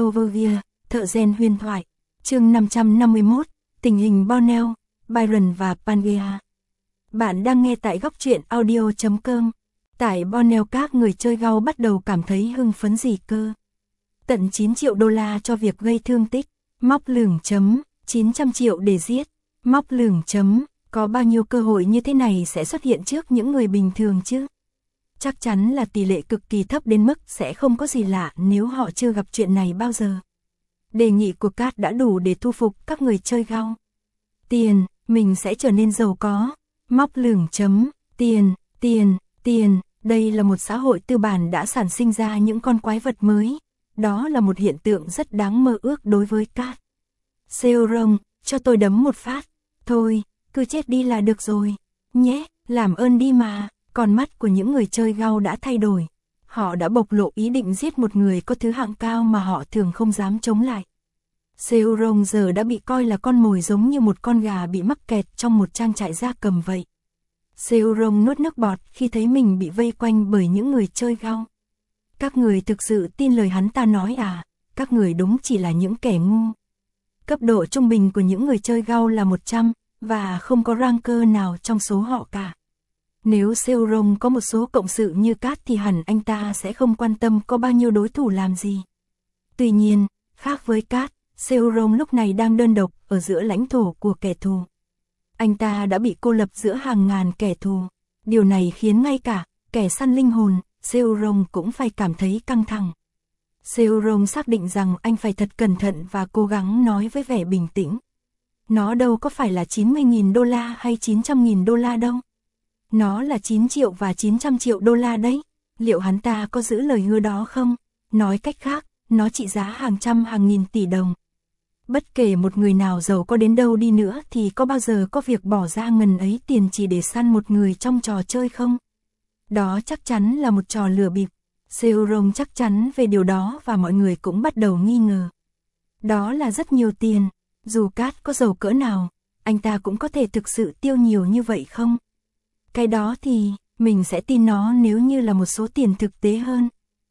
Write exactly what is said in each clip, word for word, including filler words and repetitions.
Overview, thợ rèn huyền thoại. Chương năm trăm năm mươi mốt, tình hình Borneo, Byron và Pangea. Bạn đang nghe tại góc truyện audio chấm com. Tại Borneo các người chơi gau bắt đầu cảm thấy hưng phấn gì cơ. Tận chín triệu đô la cho việc gây thương tích, móc lửng chấm, chín trăm triệu để giết, móc lửng chấm, có bao nhiêu cơ hội như thế này sẽ xuất hiện trước những người bình thường chứ? Chắc chắn là tỷ lệ cực kỳ thấp đến mức sẽ không có gì lạ nếu họ chưa gặp chuyện này bao giờ. Đề nghị của Cat đã đủ để thu phục các người chơi gau. Tiền, mình sẽ trở nên giàu có, móc lửng chấm, tiền, tiền, tiền, đây là một xã hội tư bản đã sản sinh ra những con quái vật mới. Đó là một hiện tượng rất đáng mơ ước đối với Cat. Seorong, cho tôi đấm một phát. Thôi, cứ chết đi là được rồi. Nhé, làm ơn đi mà. Con mắt của những người chơi gau đã thay đổi. Họ đã bộc lộ ý định giết một người có thứ hạng cao mà họ thường không dám chống lại. Seorong giờ đã bị coi là con mồi giống như một con gà bị mắc kẹt trong một trang trại gia cầm vậy. Seorong nuốt nước bọt khi thấy mình bị vây quanh bởi những người chơi gau. Các người thực sự tin lời hắn ta nói à? Các người đúng chỉ là những kẻ ngu. Cấp độ trung bình của những người chơi gau là một trăm, và không có ranker nào trong số họ cả. Nếu Seorong có một số cộng sự như Cat thì hẳn anh ta sẽ không quan tâm có bao nhiêu đối thủ làm gì. Tuy nhiên, khác với Cat, Seorong lúc này đang đơn độc ở giữa lãnh thổ của kẻ thù. Anh ta đã bị cô lập giữa hàng ngàn kẻ thù. Điều này khiến ngay cả kẻ săn linh hồn, Seorong cũng phải cảm thấy căng thẳng. Seorong xác định rằng anh phải thật cẩn thận và cố gắng nói với vẻ bình tĩnh. Nó đâu có phải là chín mươi nghìn đô la hay chín trăm nghìn đô la đâu. Nó là chín triệu và chín trăm triệu đô la đấy. Liệu hắn ta có giữ lời hứa đó không? Nói cách khác, nó trị giá hàng trăm hàng nghìn tỷ đồng. Bất kể một người nào giàu có đến đâu đi nữa thì có bao giờ có việc bỏ ra ngần ấy tiền chỉ để săn một người trong trò chơi không? Đó chắc chắn là một trò lừa bịp. Seorong chắc chắn về điều đó và mọi người cũng bắt đầu nghi ngờ. Đó là rất nhiều tiền. Dù Cat có giàu cỡ nào, anh ta cũng có thể thực sự tiêu nhiều như vậy không? Cái đó thì, mình sẽ tin nó nếu như là một số tiền thực tế hơn.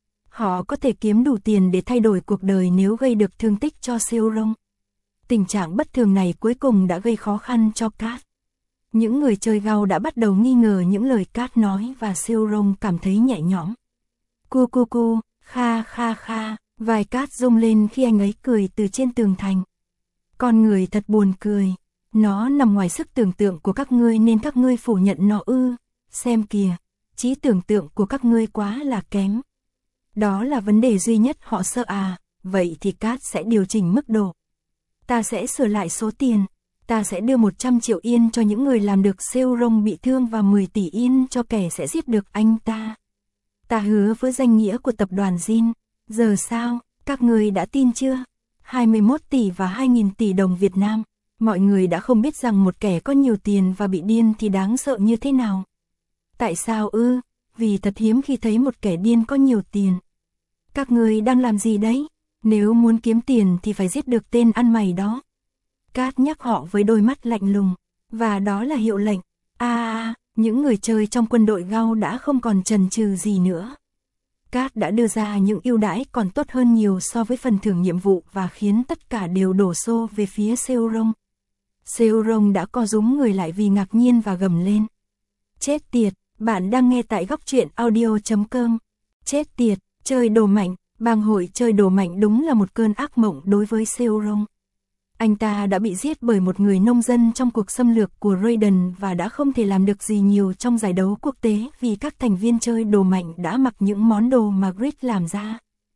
Họ có thể kiếm đủ tiền để thay đổi cuộc đời nếu gây được thương tích cho Seorong. Tình trạng bất thường này cuối cùng đã gây khó khăn cho Cat. Những người chơi gau đã bắt đầu nghi ngờ những lời Cat nói và Seorong cảm thấy nhẹ nhõm. Cu cu cu, kha kha kha, vai Cat rung lên khi anh ấy cười từ trên tường thành. Con người thật buồn cười. Nó nằm ngoài sức tưởng tượng của các ngươi nên các ngươi phủ nhận nó ư. Xem kìa, trí tưởng tượng của các ngươi quá là kém. Đó là vấn đề duy nhất họ sợ à, vậy thì Cat sẽ điều chỉnh mức độ. Ta sẽ sửa lại số tiền. Ta sẽ đưa một trăm triệu yên cho những người làm được Seorong bị thương và mười tỷ yên cho kẻ sẽ giết được anh ta. Ta hứa với danh nghĩa của tập đoàn Jin. Giờ sao, các người đã tin chưa? hai mươi mốt tỷ và hai nghìn tỷ đồng Việt Nam. Mọi người đã không biết rằng một kẻ có nhiều tiền và bị điên thì đáng sợ như thế nào. Tại sao ư? Vì thật hiếm khi thấy một kẻ điên có nhiều tiền. Các người đang làm gì đấy? Nếu muốn kiếm tiền thì phải giết được tên ăn mày đó. Cat nhắc họ với đôi mắt lạnh lùng. Và đó là hiệu lệnh. À, à, những người chơi trong quân đội gau đã không còn chần chừ gì nữa. Cat đã đưa ra những ưu đãi còn tốt hơn nhiều so với phần thưởng nhiệm vụ và khiến tất cả đều đổ xô về phía Seorong. Seorong đã co rúm người lại vì ngạc nhiên và gầm lên. Chết tiệt, bạn đang nghe tại góc truyện audio chấm com. Chết tiệt, chơi đồ mạnh, bang hội chơi đồ mạnh đúng là một cơn ác mộng đối với Seorong. Anh ta đã bị giết bởi một người nông dân trong cuộc xâm lược của Raiden và đã không thể làm được gì nhiều trong giải đấu quốc tế vì các thành viên chơi đồ mạnh đã mặc những món đồ mà Grid làm ra.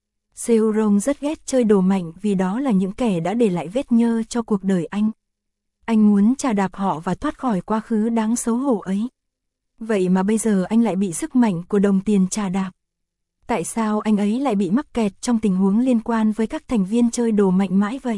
Seorong rất ghét chơi đồ mạnh vì đó là những kẻ đã để lại vết nhơ cho cuộc đời anh. Anh muốn chà đạp họ và thoát khỏi quá khứ đáng xấu hổ ấy. Vậy mà bây giờ anh lại bị sức mạnh của đồng tiền chà đạp. Tại sao anh ấy lại bị mắc kẹt trong tình huống liên quan với các thành viên chơi đồ mạnh mãi vậy?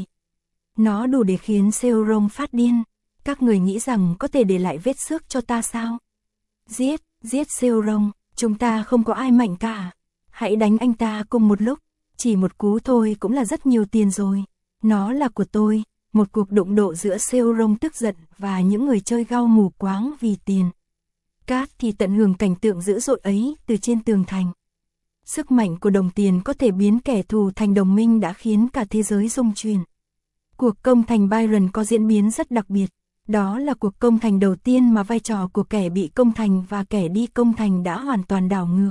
Nó đủ để khiến Seorong phát điên. Các người nghĩ rằng có thể để lại vết xước cho ta sao? Giết, giết Seorong, chúng ta không có ai mạnh cả. Hãy đánh anh ta cùng một lúc. Chỉ một cú thôi cũng là rất nhiều tiền rồi. Nó là của tôi. Một cuộc đụng độ giữa Seorong tức giận và những người chơi gau mù quáng vì tiền. Cat thì tận hưởng cảnh tượng dữ dội ấy từ trên tường thành. Sức mạnh của đồng tiền có thể biến kẻ thù thành đồng minh đã khiến cả thế giới rung chuyển. Cuộc công thành Byron có diễn biến rất đặc biệt. Đó là cuộc công thành đầu tiên mà vai trò của kẻ bị công thành và kẻ đi công thành đã hoàn toàn đảo ngược.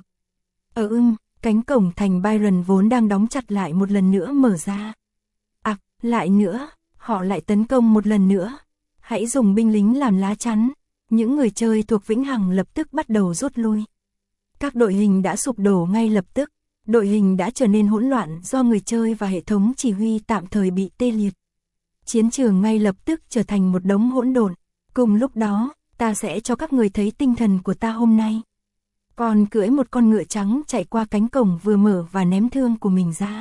Ở ưng, cánh cổng thành Byron vốn đang đóng chặt lại một lần nữa mở ra. À, lại nữa, họ lại tấn công một lần nữa. Hãy dùng binh lính làm lá chắn. Những người chơi thuộc Vĩnh Hằng lập tức bắt đầu rút lui. Các đội hình đã sụp đổ ngay lập tức. Đội hình đã trở nên hỗn loạn do người chơi và hệ thống chỉ huy tạm thời bị tê liệt. Chiến trường ngay lập tức trở thành một đống hỗn độn. Cùng lúc đó, ta sẽ cho các người thấy tinh thần của ta hôm nay. Còn cưỡi một con ngựa trắng chạy qua cánh cổng vừa mở và ném thương của mình ra.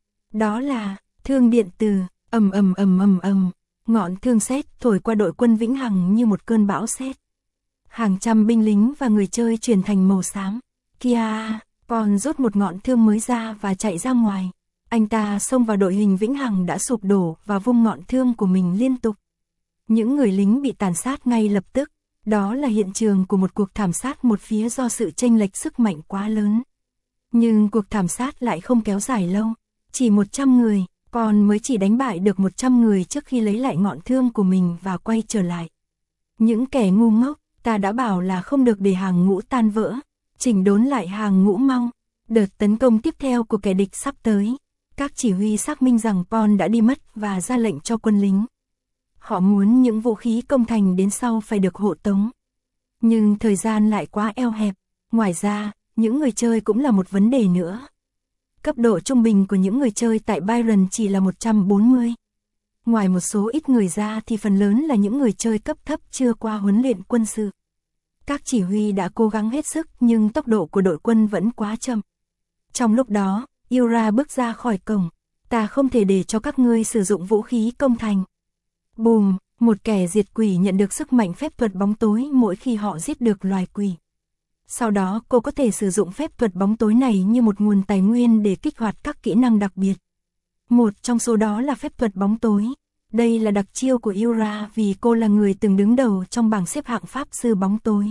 Đó là thương điện từ, ầm ầm ầm ầm ầm, ngọn thương sét thổi qua đội quân Vĩnh Hằng như một cơn bão sét. Hàng trăm binh lính và người chơi chuyển thành màu xám. Kia, còn rút một ngọn thương mới ra và chạy ra ngoài. Anh ta xông vào đội hình Vĩnh Hằng đã sụp đổ và vung ngọn thương của mình liên tục. Những người lính bị tàn sát ngay lập tức. Đó là hiện trường của một cuộc thảm sát một phía do sự chênh lệch sức mạnh quá lớn. Nhưng cuộc thảm sát lại không kéo dài lâu. Chỉ một trăm người, còn mới chỉ đánh bại được một trăm người trước khi lấy lại ngọn thương của mình và quay trở lại. Những kẻ ngu ngốc, ta đã bảo là không được để hàng ngũ tan vỡ. Chỉnh đốn lại hàng ngũ mau. Đợt tấn công tiếp theo của kẻ địch sắp tới. Các chỉ huy xác minh rằng Paul đã đi mất và ra lệnh cho quân lính. Họ muốn những vũ khí công thành đến sau phải được hộ tống. Nhưng thời gian lại quá eo hẹp. Ngoài ra, những người chơi cũng là một vấn đề nữa. Cấp độ trung bình của những người chơi tại Byron chỉ là một trăm bốn mươi. Ngoài một số ít người ra thì phần lớn là những người chơi cấp thấp chưa qua huấn luyện quân sự. Các chỉ huy đã cố gắng hết sức nhưng tốc độ của đội quân vẫn quá chậm. Trong lúc đó, Yura bước ra khỏi cổng. Ta không thể để cho các ngươi sử dụng vũ khí công thành. Bùm, một kẻ diệt quỷ nhận được sức mạnh phép thuật bóng tối mỗi khi họ giết được loài quỷ. Sau đó cô có thể sử dụng phép thuật bóng tối này như một nguồn tài nguyên để kích hoạt các kỹ năng đặc biệt. Một trong số đó là phép thuật bóng tối. Đây là đặc chiêu của Yura vì cô là người từng đứng đầu trong bảng xếp hạng pháp sư bóng tối.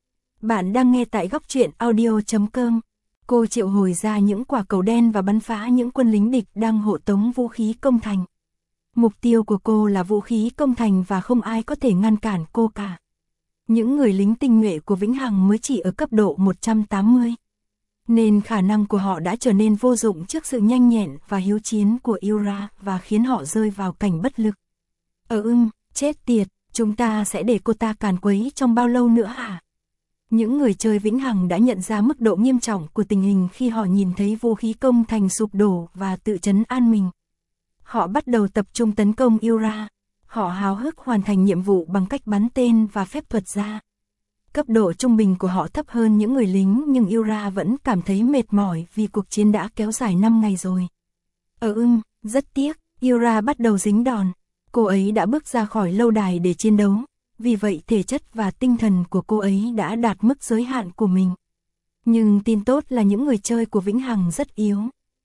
Bạn đang nghe tại góc truyện audio chấm com. Cô triệu hồi ra những quả cầu đen và bắn phá những quân lính địch đang hộ tống vũ khí công thành. Mục tiêu của cô là vũ khí công thành và không ai có thể ngăn cản cô cả. Những người lính tinh nhuệ của Vĩnh Hằng mới chỉ ở cấp độ một trăm tám mươi. Nên khả năng của họ đã trở nên vô dụng trước sự nhanh nhẹn và hiếu chiến của Yura và khiến họ rơi vào cảnh bất lực. Ờ ưng, chết tiệt, chúng ta sẽ để cô ta càn quấy trong bao lâu nữa hả? Những người chơi Vĩnh Hằng đã nhận ra mức độ nghiêm trọng của tình hình khi họ nhìn thấy vũ khí công thành sụp đổ và tự trấn an mình. Họ bắt đầu tập trung tấn công Yura. Họ háo hức hoàn thành nhiệm vụ bằng cách bắn tên và phép thuật ra. Cấp độ trung bình của họ thấp hơn những người lính nhưng Yura vẫn cảm thấy mệt mỏi vì cuộc chiến đã kéo dài năm ngày rồi. Ờ ưng, rất tiếc, Yura bắt đầu dính đòn. Cô ấy đã bước ra khỏi lâu đài để chiến đấu. Vì vậy thể chất và tinh thần của cô ấy đã đạt mức giới hạn của mình. Nhưng tin tốt là những người chơi của Vĩnh Hằng rất yếu.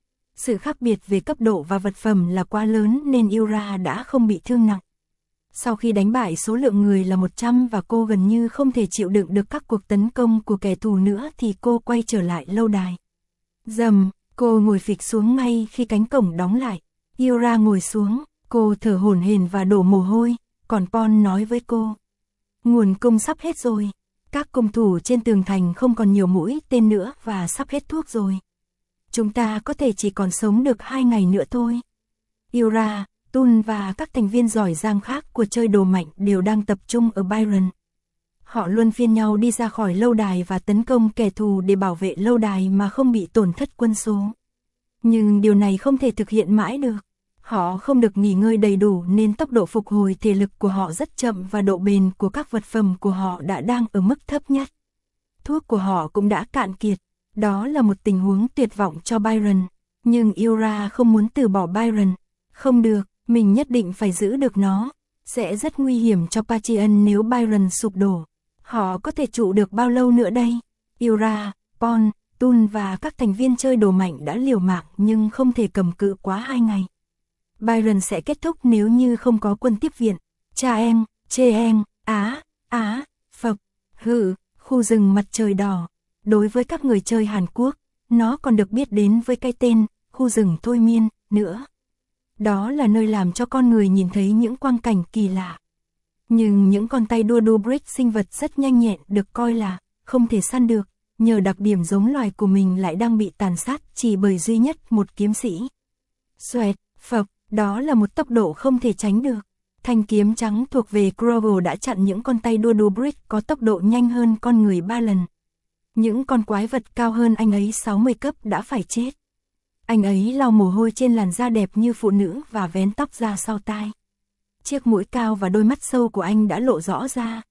Sự khác biệt về cấp độ và vật phẩm là quá lớn nên Yura đã không bị thương nặng. Sau khi đánh bại số lượng người là một trăm và cô gần như không thể chịu đựng được các cuộc tấn công của kẻ thù nữa thì cô quay trở lại lâu đài. Dầm, cô ngồi phịch xuống ngay khi cánh cổng đóng lại. Yura ngồi xuống, cô thở hổn hển và đổ mồ hôi, còn Paul nói với cô. Nguồn cung sắp hết rồi, các cung thủ trên tường thành không còn nhiều mũi tên nữa và sắp hết thuốc rồi. Chúng ta có thể chỉ còn sống được hai ngày nữa thôi. Yura, Tun và các thành viên giỏi giang khác của chơi đồ mạnh đều đang tập trung ở Byron. Họ luân phiên nhau đi ra khỏi lâu đài và tấn công kẻ thù để bảo vệ lâu đài mà không bị tổn thất quân số. Nhưng điều này không thể thực hiện mãi được. Họ không được nghỉ ngơi đầy đủ nên tốc độ phục hồi thể lực của họ rất chậm và độ bền của các vật phẩm của họ đã đang ở mức thấp nhất. Thuốc của họ cũng đã cạn kiệt. Đó là một tình huống tuyệt vọng cho Byron. Nhưng Yura không muốn từ bỏ Byron. Không được, mình nhất định phải giữ được nó. Sẽ rất nguy hiểm cho Patreon nếu Byron sụp đổ. Họ có thể trụ được bao lâu nữa đây? Yura, Paul, Tun và các thành viên chơi đồ mạnh đã liều mạng nhưng không thể cầm cự quá hai ngày. Byron sẽ kết thúc nếu như không có quân tiếp viện. Cha em, chê em, á, á, phập, hự, khu rừng mặt trời đỏ. Đối với các người chơi Hàn Quốc, nó còn được biết đến với cái tên, khu rừng thôi miên, nữa. Đó là nơi làm cho con người nhìn thấy những quang cảnh kỳ lạ. Nhưng những con tay đua Dubrick sinh vật rất nhanh nhẹn được coi là không thể săn được, nhờ đặc điểm giống loài của mình lại đang bị tàn sát chỉ bởi duy nhất một kiếm sĩ. Xoẹt, phập, đó là một tốc độ không thể tránh được. Thanh kiếm trắng thuộc về Grovel đã chặn những con tay đua Dubrick có tốc độ nhanh hơn con người ba lần. Những con quái vật cao hơn anh ấy sáu mươi cấp đã phải chết. Anh ấy lau mồ hôi trên làn da đẹp như phụ nữ và vén tóc ra sau tai. Chiếc mũi cao và đôi mắt sâu của anh đã lộ rõ ra.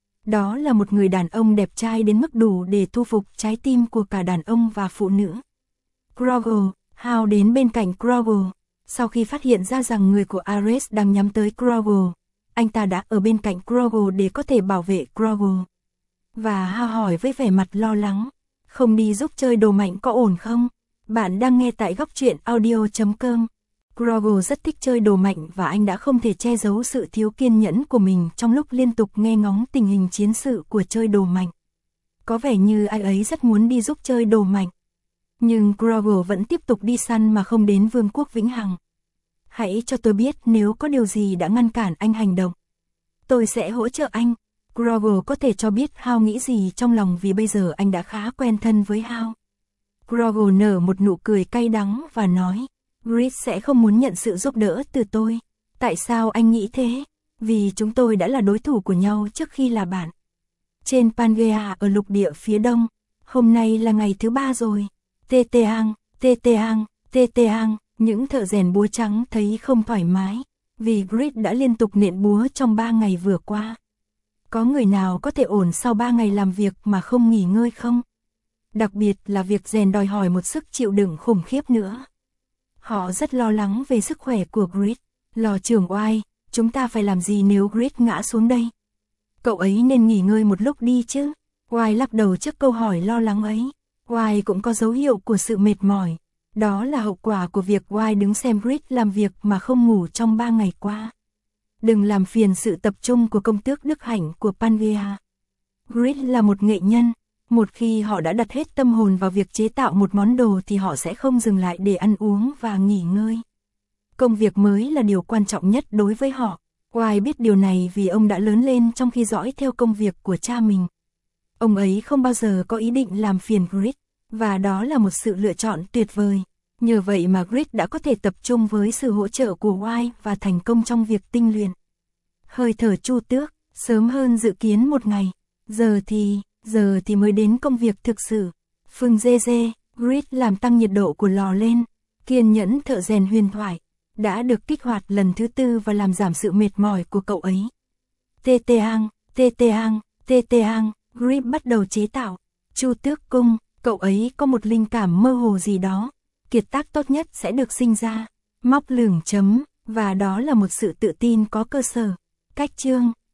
Đó là một người đàn ông đẹp trai đến mức đủ để thu phục trái tim của cả đàn ông và phụ nữ. Grovel, Hal đến bên cạnh Grovel. Sau khi phát hiện ra rằng người của Ares đang nhắm tới Grovel, anh ta đã ở bên cạnh Grovel để có thể bảo vệ Grovel. Và Hal hỏi với vẻ mặt lo lắng, không đi giúp chơi đồ mạnh có ổn không? Bạn đang nghe tại góc truyện audio chấm com. Grovel rất thích chơi đồ mạnh và anh đã không thể che giấu sự thiếu kiên nhẫn của mình trong lúc liên tục nghe ngóng tình hình chiến sự của chơi đồ mạnh. Có vẻ như anh ấy rất muốn đi giúp chơi đồ mạnh. Nhưng Grovel vẫn tiếp tục đi săn mà không đến Vương quốc Vĩnh Hằng. Hãy cho tôi biết nếu có điều gì đã ngăn cản anh hành động. Tôi sẽ hỗ trợ anh. Grovel có thể cho biết Hal nghĩ gì trong lòng vì bây giờ anh đã khá quen thân với Hal. Grovel nở một nụ cười cay đắng và nói, Grid sẽ không muốn nhận sự giúp đỡ từ tôi. Tại sao anh nghĩ thế? Vì chúng tôi đã là đối thủ của nhau trước khi là bạn. Trên Pangea ở lục địa phía đông, hôm nay là ngày thứ ba rồi. Tê tê hang, tê tê hang, tê tê hang, những thợ rèn búa trắng thấy không thoải mái, vì Grid đã liên tục nện búa trong ba ngày vừa qua. Có người nào có thể ổn sau ba ngày làm việc mà không nghỉ ngơi không? Đặc biệt là việc rèn đòi hỏi một sức chịu đựng khủng khiếp nữa. Họ rất lo lắng về sức khỏe của Grid. Lò trưởng oai, chúng ta phải làm gì nếu Grid ngã xuống đây? Cậu ấy nên nghỉ ngơi một lúc đi chứ. Oai lắc đầu trước câu hỏi lo lắng ấy. Oai cũng có dấu hiệu của sự mệt mỏi. Đó là hậu quả của việc Oai đứng xem Grid làm việc mà không ngủ trong ba ngày qua. Đừng làm phiền sự tập trung của công tước Đức Hạnh của Pangea. Grid là một nghệ nhân. Một khi họ đã đặt hết tâm hồn vào việc chế tạo một món đồ thì họ sẽ không dừng lại để ăn uống và nghỉ ngơi. Công việc mới là điều quan trọng nhất đối với họ. Oai biết điều này vì ông đã lớn lên trong khi dõi theo công việc của cha mình. Ông ấy không bao giờ có ý định làm phiền Grid, và đó là một sự lựa chọn tuyệt vời. Nhờ vậy mà Grid đã có thể tập trung với sự hỗ trợ của Oai và thành công trong việc tinh luyện. Hơi thở Chu Tước, sớm hơn dự kiến một ngày. Giờ thì, giờ thì mới đến công việc thực sự. Phừng dê dê, Grid làm tăng nhiệt độ của lò lên. Kiên nhẫn thợ rèn huyền thoại đã được kích hoạt lần thứ tư và làm giảm sự mệt mỏi của cậu ấy. Tê tê hang, tê tê hang, tê tê hang, Grid bắt đầu chế tạo. Chu Tước cung, cậu ấy có một linh cảm mơ hồ gì đó. Kiệt tác tốt nhất sẽ được sinh ra. Móc lửng chấm, và đó là một sự tự tin có cơ sở. Cách chương